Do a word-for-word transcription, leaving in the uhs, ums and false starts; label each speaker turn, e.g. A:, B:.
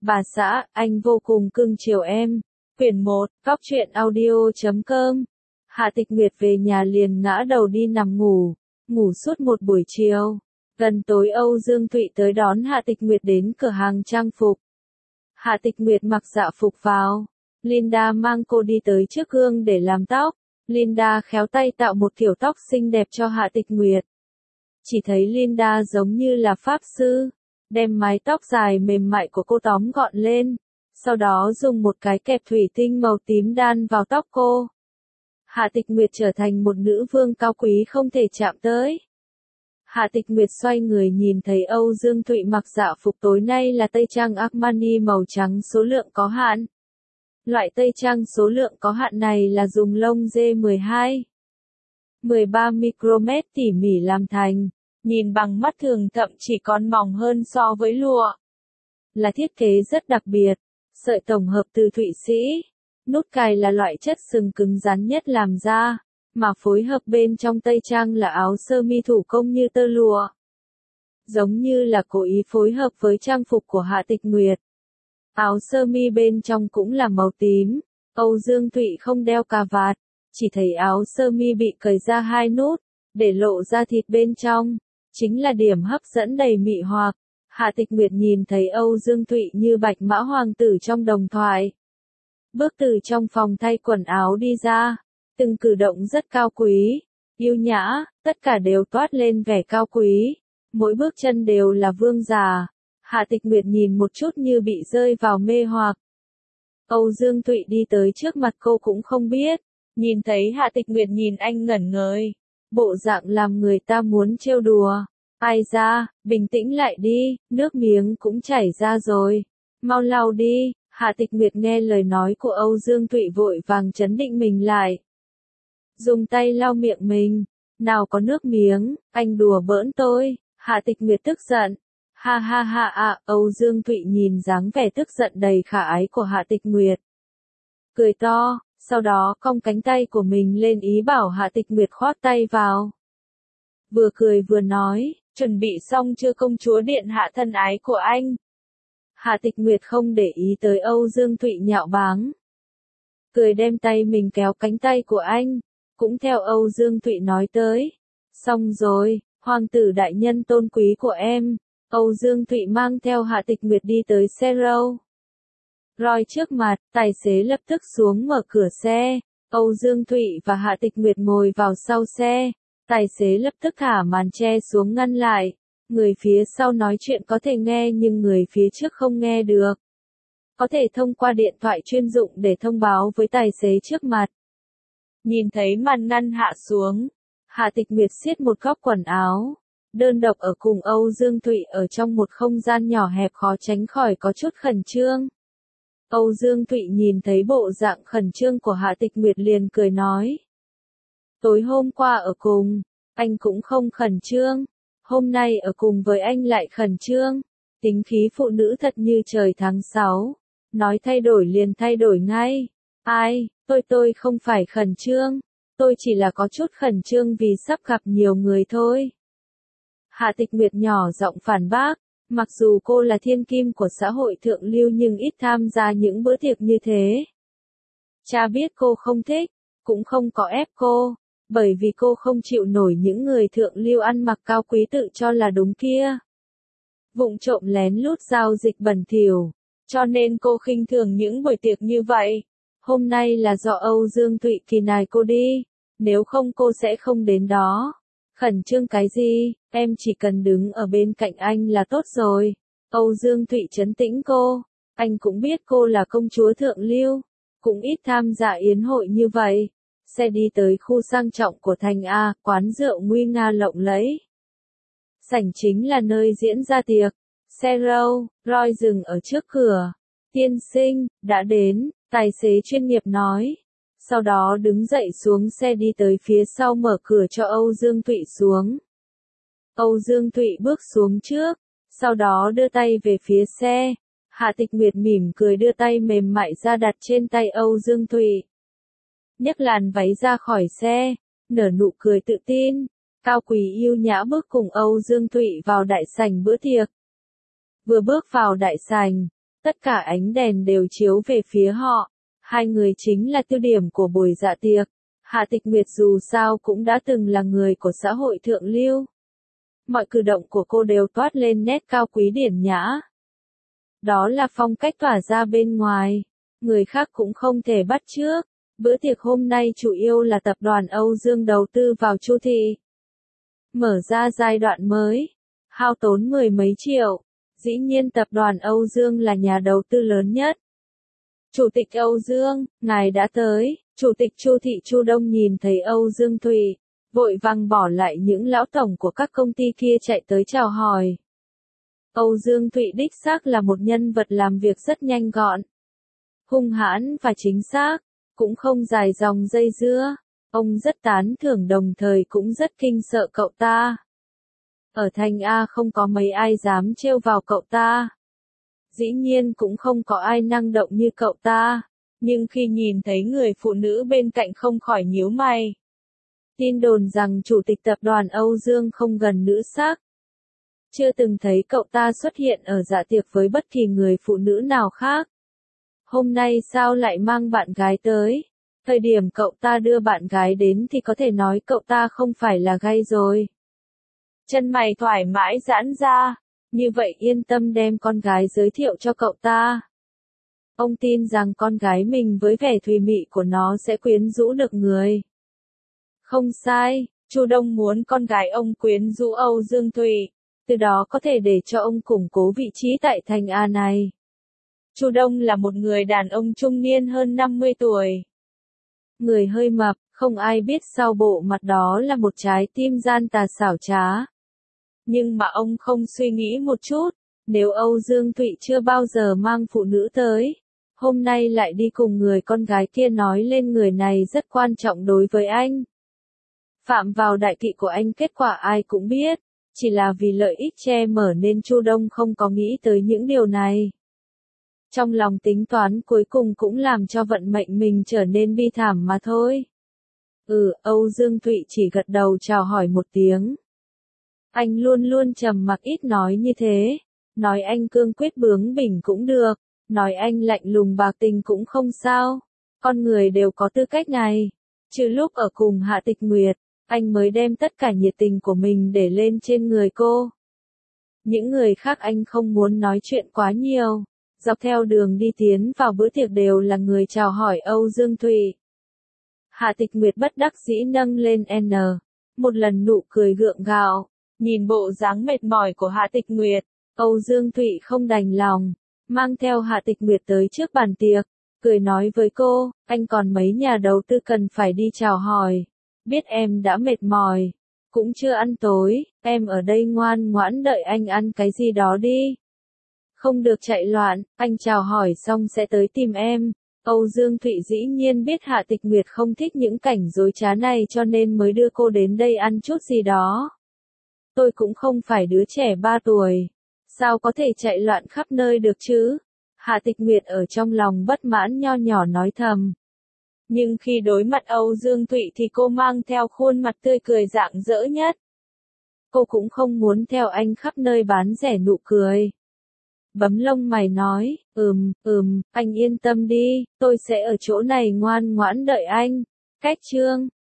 A: Bà xã, anh vô cùng cưng chiều em. Quyển một, góc truyện audio chấm com. Hạ Tịch Nguyệt về nhà liền ngã đầu đi nằm ngủ, ngủ suốt một buổi chiều. Gần tối Âu Dương Thụy tới đón Hạ Tịch Nguyệt đến cửa hàng trang phục. Hạ Tịch Nguyệt mặc dạ phục vào. Linda mang cô đi tới trước gương để làm tóc. Linda khéo tay tạo một kiểu tóc xinh đẹp cho Hạ Tịch Nguyệt. Chỉ thấy Linda giống như là pháp sư, đem mái tóc dài mềm mại của cô tóm gọn lên, sau đó dùng một cái kẹp thủy tinh màu tím đan vào tóc cô. Hạ Tịch Nguyệt trở thành một nữ vương cao quý không thể chạm tới. Hạ Tịch Nguyệt xoay người nhìn thấy Âu Dương Thụy mặc dạ phục tối nay là tây trang Armani màu trắng số lượng có hạn. Loại tây trang số lượng có hạn này là dùng lông dê mười hai, mười ba micromet tỉ mỉ làm thành, nhìn bằng mắt thường thậm chỉ còn mỏng hơn so với lụa. Là thiết kế rất đặc biệt, sợi tổng hợp từ Thụy Sĩ, nút cài là loại chất sừng cứng rắn nhất làm ra, mà phối hợp bên trong tây trang là áo sơ mi thủ công như tơ lụa. Giống như là cố ý phối hợp với trang phục của Hạ Tịch Nguyệt. Áo sơ mi bên trong cũng là màu tím, Âu Dương Thụy không đeo cà vạt, chỉ thấy áo sơ mi bị cởi ra hai nút, để lộ ra thịt bên trong, chính là điểm hấp dẫn đầy mị hoặc. Hạ Tịch Nguyệt nhìn thấy Âu Dương Thụy như bạch mã hoàng tử trong đồng thoại. Bước từ trong phòng thay quần áo đi ra, từng cử động rất cao quý, yêu nhã, tất cả đều toát lên vẻ cao quý, mỗi bước chân đều là vương giả. Hạ Tịch Nguyệt nhìn một chút như bị rơi vào mê hoặc. Âu Dương Thụy đi tới trước mặt cô cũng không biết, nhìn thấy Hạ Tịch Nguyệt nhìn anh ngẩn ngời, bộ dạng làm người ta muốn trêu đùa. Ai ra, bình tĩnh lại đi, nước miếng cũng chảy ra rồi, mau lau đi. Hạ Tịch Nguyệt nghe lời nói của Âu Dương Thụy vội vàng trấn định mình lại. Dùng tay lau miệng mình, nào có nước miếng, anh đùa bỡn tôi. Hạ Tịch Nguyệt tức giận. Ha ha ha à, Âu Dương Thụy nhìn dáng vẻ tức giận đầy khả ái của Hạ Tịch Nguyệt. Cười to, sau đó cong cánh tay của mình lên ý bảo Hạ Tịch Nguyệt khoác tay vào. Vừa cười vừa nói, chuẩn bị xong chưa công chúa điện hạ thân ái của anh? Hạ Tịch Nguyệt không để ý tới Âu Dương Thụy nhạo báng. Cười đem tay mình kéo cánh tay của anh, cũng theo Âu Dương Thụy nói tới. Xong rồi, hoàng tử đại nhân tôn quý của em. Âu Dương Thụy mang theo Hạ Tịch Nguyệt đi tới xe Rolls Royce trước mặt, tài xế lập tức xuống mở cửa xe. Âu Dương Thụy và Hạ Tịch Nguyệt ngồi vào sau xe. Tài xế lập tức thả màn che xuống ngăn lại. Người phía sau nói chuyện có thể nghe nhưng người phía trước không nghe được. Có thể thông qua điện thoại chuyên dụng để thông báo với tài xế trước mặt. Nhìn thấy màn ngăn hạ xuống, Hạ Tịch Nguyệt siết một góc quần áo. Đơn độc ở cùng Âu Dương Thụy ở trong một không gian nhỏ hẹp khó tránh khỏi có chút khẩn trương. Âu Dương Thụy nhìn thấy bộ dạng khẩn trương của Hạ Tịch Nguyệt liền cười nói. Tối hôm qua ở cùng, anh cũng không khẩn trương. Hôm nay ở cùng với anh lại khẩn trương. Tính khí phụ nữ thật như trời tháng sáu. Nói thay đổi liền thay đổi ngay. Ai, tôi tôi không phải khẩn trương. Tôi chỉ là có chút khẩn trương vì sắp gặp nhiều người thôi. Hạ Tịch Nguyệt nhỏ giọng phản bác, mặc dù cô là thiên kim của xã hội thượng lưu nhưng ít tham gia những bữa tiệc như thế. Cha biết cô không thích, cũng không có ép cô, bởi vì cô không chịu nổi những người thượng lưu ăn mặc cao quý tự cho là đúng kia. Vụng trộm lén lút giao dịch bẩn thỉu, cho nên cô khinh thường những buổi tiệc như vậy. Hôm nay là do Âu Dương Thụy kỳ nài cô đi, nếu không cô sẽ không đến đó. Khẩn trương cái gì, em chỉ cần đứng ở bên cạnh anh là tốt rồi. Âu Dương Thụy trấn tĩnh cô, anh cũng biết cô là công chúa thượng lưu, cũng ít tham gia yến hội như vậy. Xe đi tới khu sang trọng của thành A, quán rượu nguy nga lộng lẫy. Sảnh chính là nơi diễn ra tiệc. Xe Rolls Royce dừng ở trước cửa. Tiên sinh, đã đến, tài xế chuyên nghiệp nói. Sau đó đứng dậy xuống xe đi tới phía sau mở cửa cho Âu Dương Thụy xuống. Âu Dương Thụy bước xuống trước, sau đó đưa tay về phía xe. Hạ Tịch Nguyệt mỉm cười đưa tay mềm mại ra đặt trên tay Âu Dương Thụy. Nhấc làn váy ra khỏi xe, nở nụ cười tự tin, cao quý yêu nhã bước cùng Âu Dương Thụy vào đại sảnh bữa tiệc. Vừa bước vào đại sảnh, Tất cả ánh đèn đều chiếu về phía họ. Hai người chính là tiêu điểm của buổi dạ tiệc. Hạ Tịch Nguyệt dù sao cũng đã từng là người của xã hội thượng lưu. Mọi cử động của cô đều toát lên nét cao quý điển nhã. Đó là phong cách tỏa ra bên ngoài. Người khác cũng không thể bắt chước. Bữa tiệc hôm nay chủ yếu là tập đoàn Âu Dương đầu tư vào Chu thị. Mở ra giai đoạn mới. Hao tốn mười mấy triệu. Dĩ nhiên tập đoàn Âu Dương là nhà đầu tư lớn nhất. Chủ tịch Âu Dương, ngài đã tới. Chủ tịch Chu thị Chu Đông nhìn thấy Âu Dương Thụy, vội vàng bỏ lại những lão tổng của các công ty kia chạy tới chào hỏi. Âu Dương Thụy đích xác là một nhân vật làm việc rất nhanh gọn, hung hãn và chính xác, cũng không dài dòng dây dưa. Ông rất tán thưởng đồng thời cũng rất kinh sợ cậu ta. Ở thành A không có mấy ai dám trêu vào cậu ta. Dĩ nhiên cũng không có ai năng động như cậu ta. Nhưng khi nhìn thấy người phụ nữ bên cạnh không khỏi nhíu mày. Tin đồn rằng chủ tịch tập đoàn Âu Dương không gần nữ sắc. Chưa từng thấy cậu ta xuất hiện ở dạ tiệc với bất kỳ người phụ nữ nào khác. Hôm nay sao lại mang bạn gái tới? Thời điểm cậu ta đưa bạn gái đến thì có thể nói cậu ta không phải là gay rồi. Chân mày thoải mái giãn ra, như vậy yên tâm đem con gái giới thiệu cho cậu ta. Ông tin rằng con gái mình với vẻ thùy mị của nó sẽ quyến rũ được người. Không sai, Chu Đông muốn con gái ông quyến rũ Âu Dương Thụy, từ đó có thể để cho ông củng cố vị trí tại thành A này. Chu Đông là một người đàn ông trung niên hơn năm mươi tuổi. Người hơi mập, không ai biết sau bộ mặt đó là một trái tim gian tà xảo trá. Nhưng mà ông không suy nghĩ một chút, nếu Âu Dương Thụy chưa bao giờ mang phụ nữ tới, hôm nay lại đi cùng người con gái kia nói lên người này rất quan trọng đối với anh. Phạm vào đại kỵ của anh kết quả ai cũng biết, chỉ là vì lợi ích che mở nên Chu Đông không có nghĩ tới những điều này. Trong lòng tính toán cuối cùng cũng làm cho vận mệnh mình trở nên bi thảm mà thôi. Ừ, Âu Dương Thụy chỉ gật đầu chào hỏi một tiếng. Anh luôn luôn trầm mặc ít nói như thế, nói anh cương quyết bướng bỉnh cũng được, nói anh lạnh lùng bạc tình cũng không sao, con người đều có tư cách này, trừ lúc ở cùng Hạ Tịch Nguyệt, anh mới đem tất cả nhiệt tình của mình để lên trên người cô. Những người khác anh không muốn nói chuyện quá nhiều, dọc theo đường đi tiến vào bữa tiệc đều là người chào hỏi Âu Dương Thụy. Hạ Tịch Nguyệt bất đắc dĩ nâng lên N, một lần nụ cười gượng gạo. Nhìn bộ dáng mệt mỏi của Hạ Tịch Nguyệt, Âu Dương Thụy không đành lòng, mang theo Hạ Tịch Nguyệt tới trước bàn tiệc, cười nói với cô, anh còn mấy nhà đầu tư cần phải đi chào hỏi, biết em đã mệt mỏi, cũng chưa ăn tối, em ở đây ngoan ngoãn đợi anh ăn cái gì đó đi. Không được chạy loạn, anh chào hỏi xong sẽ tới tìm em. Âu Dương Thụy dĩ nhiên biết Hạ Tịch Nguyệt không thích những cảnh dối trá này cho nên mới đưa cô đến đây ăn chút gì đó. Tôi cũng không phải đứa trẻ ba tuổi. Sao có thể chạy loạn khắp nơi được chứ? Hạ Tịch Nguyệt ở trong lòng bất mãn nho nhỏ nói thầm. Nhưng khi đối mặt Âu Dương Thụy thì cô mang theo khuôn mặt tươi cười rạng rỡ nhất. Cô cũng không muốn theo anh khắp nơi bán rẻ nụ cười. Bấm lông mày nói, ừm, ừm, anh yên tâm đi, tôi sẽ ở chỗ này ngoan ngoãn đợi anh. Cách chương